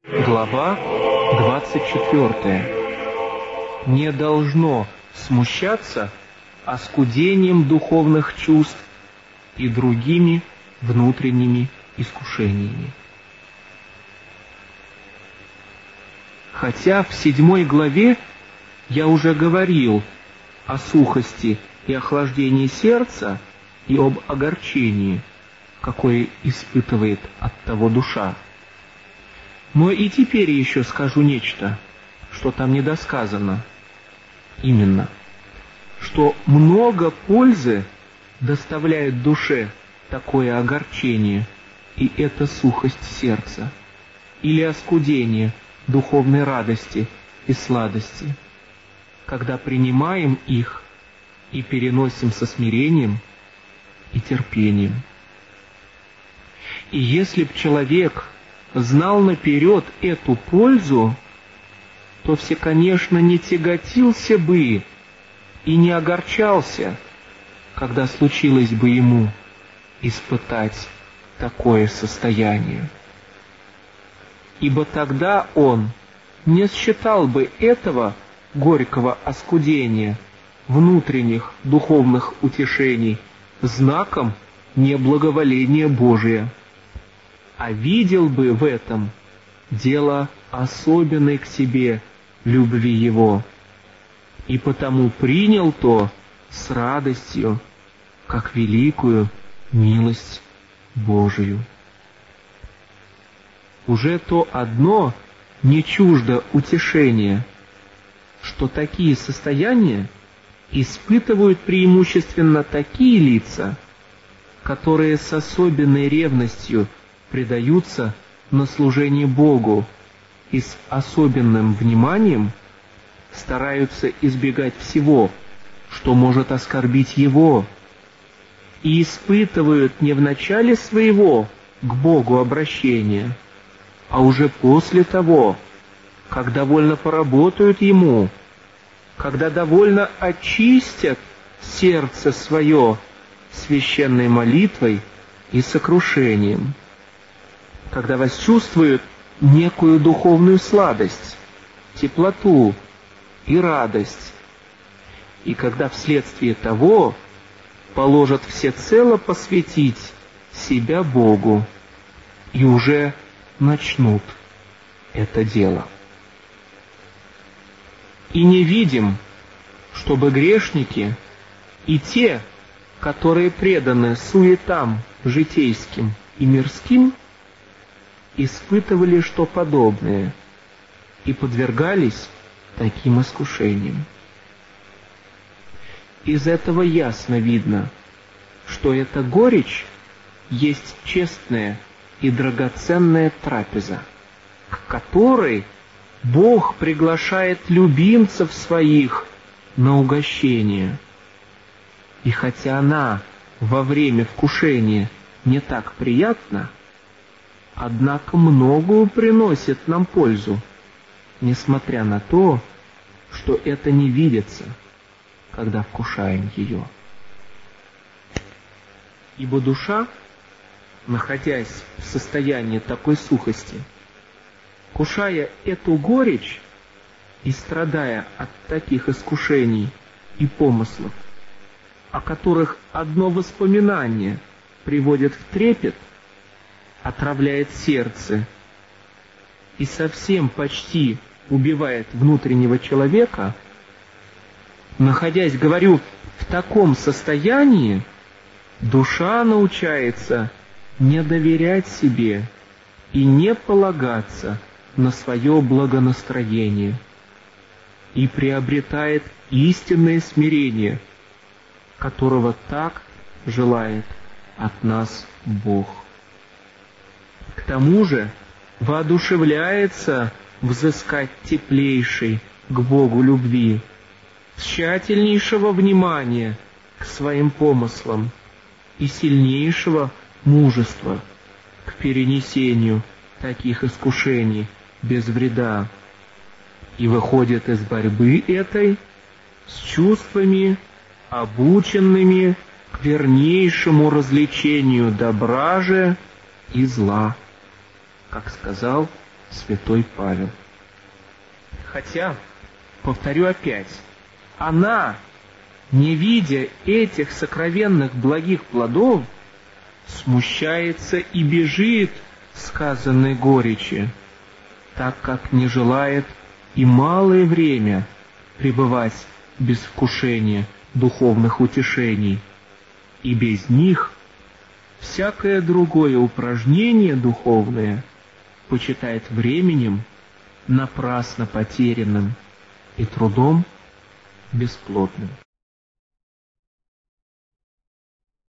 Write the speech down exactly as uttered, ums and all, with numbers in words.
Глава двадцать четвёртая. Не должно смущаться оскудением духовных чувств и другими внутренними искушениями. Хотя в седьмой главе я уже говорил о сухости и охлаждении сердца и об огорчении, какое испытывает от того душа. Но и теперь еще скажу нечто, что там недосказано. Именно, что много пользы доставляет душе такое огорчение, и эта сухость сердца, или оскудение духовной радости и сладости, когда принимаем их и переносим со смирением и терпением. И если б человек знал наперед эту пользу, то все, конечно, не тяготился бы и не огорчался, когда случилось бы ему испытать такое состояние. Ибо тогда он не считал бы этого горького оскудения внутренних духовных утешений знаком неблаговоления Божия, а видел бы в этом дело особенной к себе любви Его, и потому принял то с радостью, как великую милость Божию. Уже то одно не чуждо утешения, что такие состояния испытывают преимущественно такие лица, которые с особенной ревностью предаются на служение Богу и с особенным вниманием стараются избегать всего, что может оскорбить Его, и испытывают не в начале своего к Богу обращения, а уже после того, как довольно поработают Ему, когда довольно очистят сердце свое священной молитвой и сокрушением, когда восчувствуют некую духовную сладость, теплоту и радость, и когда вследствие того положат всецело посвятить себя Богу и уже начнут это дело. И не видим, чтобы грешники и те, которые преданы суетам житейским и мирским, испытывали что подобное и подвергались таким искушениям. Из этого ясно видно, что эта горечь есть честная и драгоценная трапеза, к которой Бог приглашает любимцев своих на угощение. И хотя она во время вкушения не так приятна, однако многую приносит нам пользу, несмотря на то, что это не видится, когда вкушаем ее. Ибо душа, находясь в состоянии такой сухости, вкушая эту горечь и страдая от таких искушений и помыслов, о которых одно воспоминание приводит в трепет, отравляет сердце и совсем почти убивает внутреннего человека, находясь, говорю, в таком состоянии, душа научается не доверять себе и не полагаться на свое благонастроение, и приобретает истинное смирение, которого так желает от нас Бог. К тому же воодушевляется взыскать теплейшей к Богу любви, тщательнейшего внимания к своим помыслам и сильнейшего мужества к перенесению таких искушений без вреда, и выходит из борьбы этой с чувствами, обученными к вернейшему развлечению добра же и зла, как сказал святой Павел. Хотя, повторю опять, она, не видя этих сокровенных благих плодов, смущается и бежит сказанной горечи, так как не желает и малое время пребывать без вкушения духовных утешений, и без них всякое другое упражнение духовное почитает временем напрасно потерянным и трудом бесплодным.